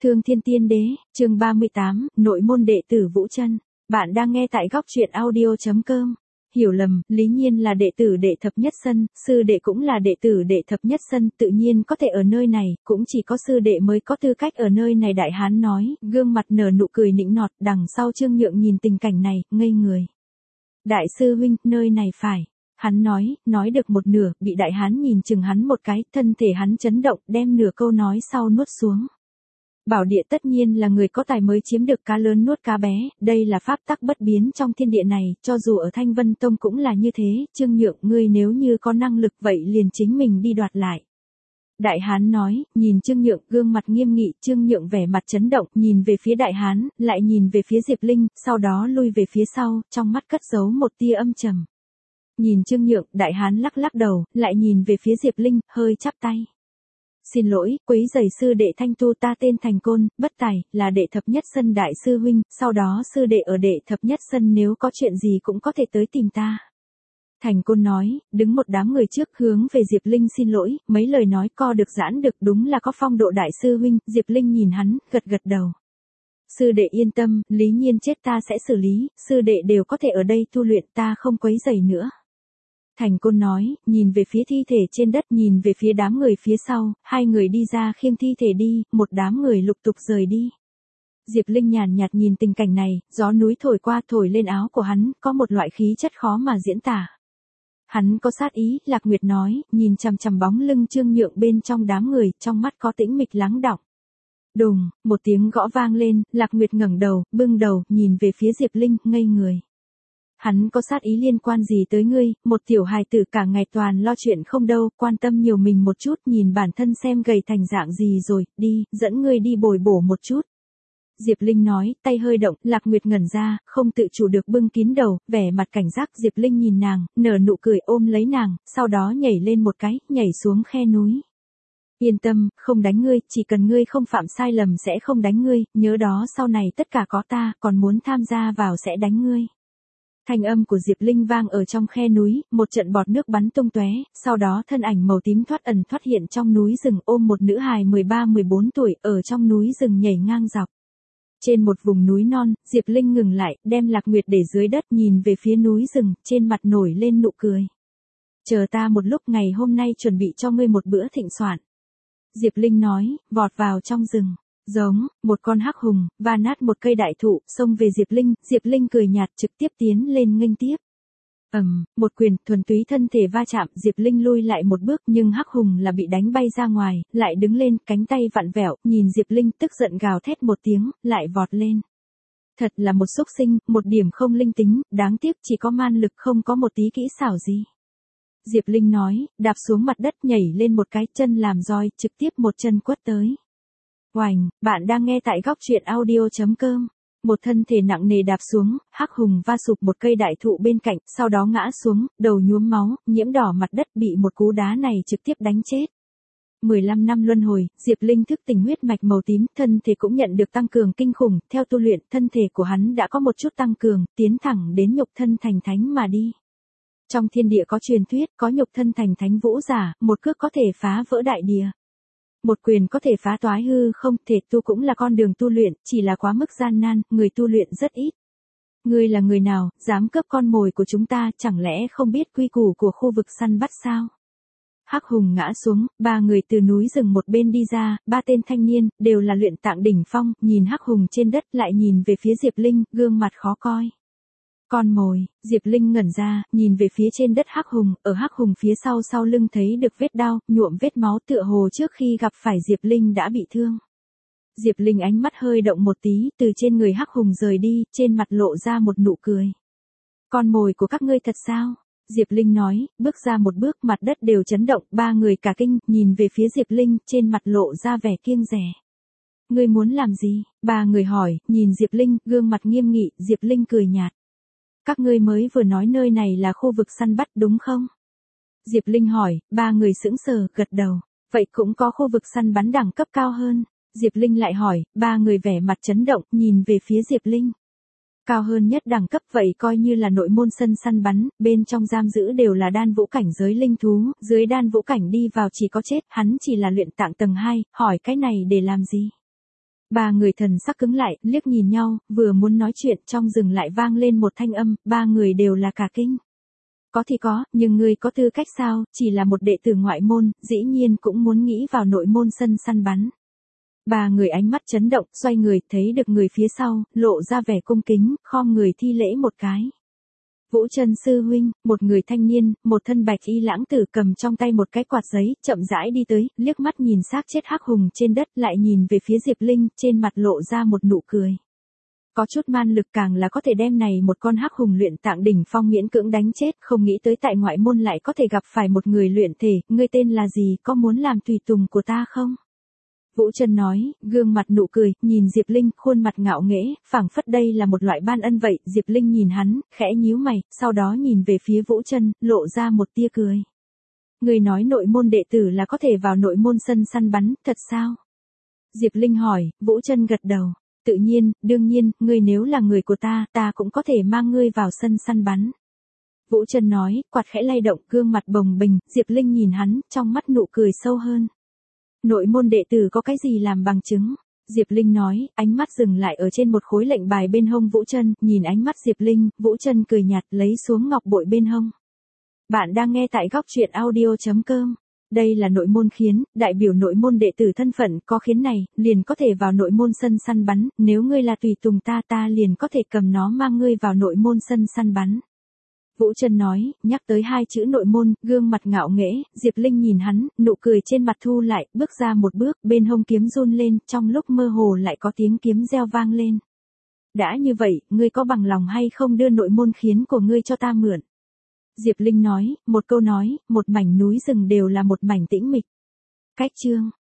Thương Thiên Tiên Đế, chương 38, nội môn đệ tử Vũ Chân. Bạn đang nghe tại góc truyện audio.com. Hiểu lầm, Lý Nhiên là đệ tử đệ thập nhất sân, sư đệ cũng là đệ tử đệ thập nhất sân, tự nhiên có thể ở nơi này, cũng chỉ có sư đệ mới có tư cách ở nơi này. Đại hán nói, gương mặt nở nụ cười nịnh nọt, đằng sau Trương Nhượng nhìn tình cảnh này, ngây người. Đại sư huynh, nơi này phải. Hắn nói được một nửa, bị đại hán nhìn chừng hắn một cái, thân thể hắn chấn động, đem nửa câu nói sau nuốt xuống. Bảo địa tất nhiên là người có tài mới chiếm được cá lớn nuốt cá bé, đây là pháp tắc bất biến trong thiên địa này, cho dù ở Thanh Vân Tông cũng là như thế. Trương Nhượng, ngươi nếu như có năng lực vậy liền chính mình đi đoạt lại. Đại hán nói, nhìn Trương Nhượng, gương mặt nghiêm nghị. Trương Nhượng vẻ mặt chấn động, nhìn về phía đại hán, lại nhìn về phía Diệp Linh, sau đó lui về phía sau, trong mắt cất giấu một tia âm trầm. Nhìn Trương Nhượng, đại hán lắc lắc đầu, lại nhìn về phía Diệp Linh, hơi chắp tay. Xin lỗi, quấy rầy sư đệ Thanh Tu, ta tên Thành Côn, bất tài, là đệ thập nhất sân đại sư huynh, sau đó sư đệ ở đệ thập nhất sân nếu có chuyện gì cũng có thể tới tìm ta. Thành Côn nói, đứng một đám người trước hướng về Diệp Linh xin lỗi, mấy lời nói co được giãn được, đúng là có phong độ đại sư huynh. Diệp Linh nhìn hắn, gật gật đầu. Sư đệ yên tâm, Lý Nhiên chết ta sẽ xử lý, sư đệ đều có thể ở đây tu luyện, ta không quấy rầy nữa. Thành Côn nói, nhìn về phía thi thể trên đất, nhìn về phía đám người phía sau, hai người đi ra khiêng thi thể đi, một đám người lục tục rời đi. Diệp Linh nhàn nhạt nhìn tình cảnh này, gió núi thổi qua thổi lên áo của hắn, có một loại khí chất khó mà diễn tả. Hắn có sát ý, Lạc Nguyệt nói, nhìn chằm chằm bóng lưng Trương Nhượng bên trong đám người, trong mắt có tĩnh mịch lắng đọng. Đùng, một tiếng gõ vang lên, Lạc Nguyệt ngẩng đầu, bưng đầu, nhìn về phía Diệp Linh, ngây người. Hắn có sát ý liên quan gì tới ngươi, một tiểu hài tử cả ngày toàn lo chuyện không đâu, quan tâm nhiều mình một chút, nhìn bản thân xem gầy thành dạng gì rồi, đi, dẫn ngươi đi bồi bổ một chút. Diệp Linh nói, tay hơi động, Lạc Nguyệt ngẩn ra, không tự chủ được bưng kín đầu, vẻ mặt cảnh giác. Diệp Linh nhìn nàng, nở nụ cười ôm lấy nàng, sau đó nhảy lên một cái, nhảy xuống khe núi. Yên tâm, không đánh ngươi, chỉ cần ngươi không phạm sai lầm sẽ không đánh ngươi, nhớ đó sau này tất cả có ta, còn muốn tham gia vào sẽ đánh ngươi. Thanh âm của Diệp Linh vang ở trong khe núi, một trận bọt nước bắn tung tóe, sau đó thân ảnh màu tím thoát ẩn thoát hiện trong núi rừng, ôm một nữ hài 13-14 tuổi, ở trong núi rừng nhảy ngang dọc. Trên một vùng núi non, Diệp Linh ngừng lại, đem Lạc Nguyệt để dưới đất, nhìn về phía núi rừng, trên mặt nổi lên nụ cười. Chờ ta một lúc, ngày hôm nay chuẩn bị cho ngươi một bữa thịnh soạn. Diệp Linh nói, vọt vào trong rừng. Giống, một con hắc hùng, va nát một cây đại thụ, xông về Diệp Linh cười nhạt trực tiếp tiến lên nghênh tiếp. Một quyền, thuần túy thân thể va chạm, Diệp Linh lui lại một bước, nhưng hắc hùng là bị đánh bay ra ngoài, lại đứng lên, cánh tay vặn vẹo, nhìn Diệp Linh tức giận gào thét một tiếng, lại vọt lên. Thật là một xúc sinh, một điểm không linh tính, đáng tiếc chỉ có man lực không có một tí kỹ xảo gì. Diệp Linh nói, đạp xuống mặt đất, nhảy lên một cái, chân làm roi, trực tiếp một chân quất tới. Oành, bạn đang nghe tại góc truyện audio.com. Một thân thể nặng nề đạp xuống, hắc hùng va sụp một cây đại thụ bên cạnh, sau đó ngã xuống, đầu nhuốm máu, nhiễm đỏ mặt đất, bị một cú đá này trực tiếp đánh chết. 15 năm luân hồi, Diệp Linh thức tỉnh huyết mạch màu tím, thân thể cũng nhận được tăng cường kinh khủng, theo tu luyện, thân thể của hắn đã có một chút tăng cường, tiến thẳng đến nhục thân thành thánh mà đi. Trong thiên địa có truyền thuyết, có nhục thân thành thánh vũ giả, một cước có thể phá vỡ đại địa. Một quyền có thể phá toái hư không, thể tu cũng là con đường tu luyện, chỉ là quá mức gian nan, người tu luyện rất ít. Ngươi là người nào, dám cướp con mồi của chúng ta, chẳng lẽ không biết quy củ của khu vực săn bắt sao? Hắc hùng ngã xuống, ba người từ núi rừng một bên đi ra, ba tên thanh niên, đều là luyện tạng đỉnh phong, nhìn hắc hùng trên đất lại nhìn về phía Diệp Linh, gương mặt khó coi. Con mồi, Diệp Linh ngẩn ra, nhìn về phía trên đất hắc hùng, ở hắc hùng phía sau lưng thấy được vết đao, nhuộm vết máu, tựa hồ trước khi gặp phải Diệp Linh đã bị thương. Diệp Linh ánh mắt hơi động một tí, từ trên người hắc hùng rời đi, trên mặt lộ ra một nụ cười. Con mồi của các ngươi thật sao? Diệp Linh nói, bước ra một bước, mặt đất đều chấn động, ba người cả kinh, nhìn về phía Diệp Linh, trên mặt lộ ra vẻ kiêng dè. Ngươi muốn làm gì? Ba người hỏi, nhìn Diệp Linh, gương mặt nghiêm nghị, Diệp Linh cười nhạt. Các ngươi mới vừa nói nơi này là khu vực săn bắt đúng không? Diệp Linh hỏi, ba người sững sờ, gật đầu. Vậy cũng có khu vực săn bắn đẳng cấp cao hơn. Diệp Linh lại hỏi, ba người vẻ mặt chấn động, nhìn về phía Diệp Linh. Cao hơn nhất đẳng cấp vậy coi như là nội môn sân săn bắn, bên trong giam giữ đều là đan vũ cảnh giới linh thú, dưới đan vũ cảnh đi vào chỉ có chết, hắn chỉ là luyện tạng tầng 2, hỏi cái này để làm gì? Ba người thần sắc cứng lại, liếc nhìn nhau, vừa muốn nói chuyện trong rừng lại vang lên một thanh âm, ba người đều là cả kinh. Có thì có, nhưng ngươi có tư cách sao, chỉ là một đệ tử ngoại môn, dĩ nhiên cũng muốn nghĩ vào nội môn sân săn bắn. Ba người ánh mắt chấn động, xoay người, thấy được người phía sau, lộ ra vẻ cung kính, khom người thi lễ một cái. Vũ Chân sư huynh, một người thanh niên, một thân bạch y lãng tử cầm trong tay một cái quạt giấy, chậm rãi đi tới, liếc mắt nhìn xác chết hắc hùng trên đất, lại nhìn về phía Diệp Linh, trên mặt lộ ra một nụ cười. Có chút man lực càng là có thể đem này một con hắc hùng luyện tạng đỉnh phong miễn cưỡng đánh chết, không nghĩ tới tại ngoại môn lại có thể gặp phải một người luyện thể, ngươi tên là gì, có muốn làm tùy tùng của ta không? Vũ Chân nói, gương mặt nụ cười, nhìn Diệp Linh, khuôn mặt ngạo nghễ, phảng phất đây là một loại ban ân vậy. Diệp Linh nhìn hắn, khẽ nhíu mày, sau đó nhìn về phía Vũ Chân, lộ ra một tia cười. Người nói nội môn đệ tử là có thể vào nội môn sân săn bắn, thật sao? Diệp Linh hỏi, Vũ Chân gật đầu. Tự nhiên, đương nhiên, ngươi nếu là người của ta, ta cũng có thể mang ngươi vào sân săn bắn. Vũ Chân nói, quạt khẽ lay động, gương mặt bồng bềnh, Diệp Linh nhìn hắn, trong mắt nụ cười sâu hơn. Nội môn đệ tử có cái gì làm bằng chứng? Diệp Linh nói, ánh mắt dừng lại ở trên một khối lệnh bài bên hông Vũ Chân, nhìn ánh mắt Diệp Linh, Vũ Chân cười nhạt lấy xuống ngọc bội bên hông. Bạn đang nghe tại goctruyện.audio.com. Đây là nội môn khiến, đại biểu nội môn đệ tử thân phận, có khiến này, liền có thể vào nội môn sân săn bắn, nếu ngươi là tùy tùng ta liền có thể cầm nó mang ngươi vào nội môn sân săn bắn. Vũ Chân nói, nhắc tới hai chữ nội môn, gương mặt ngạo nghễ, Diệp Linh nhìn hắn, nụ cười trên mặt thu lại, bước ra một bước, bên hông kiếm run lên, trong lúc mơ hồ lại có tiếng kiếm reo vang lên. Đã như vậy, ngươi có bằng lòng hay không đưa nội môn khiến của ngươi cho ta mượn? Diệp Linh nói, một câu nói, một mảnh núi rừng đều là một mảnh tĩnh mịch. Cách chương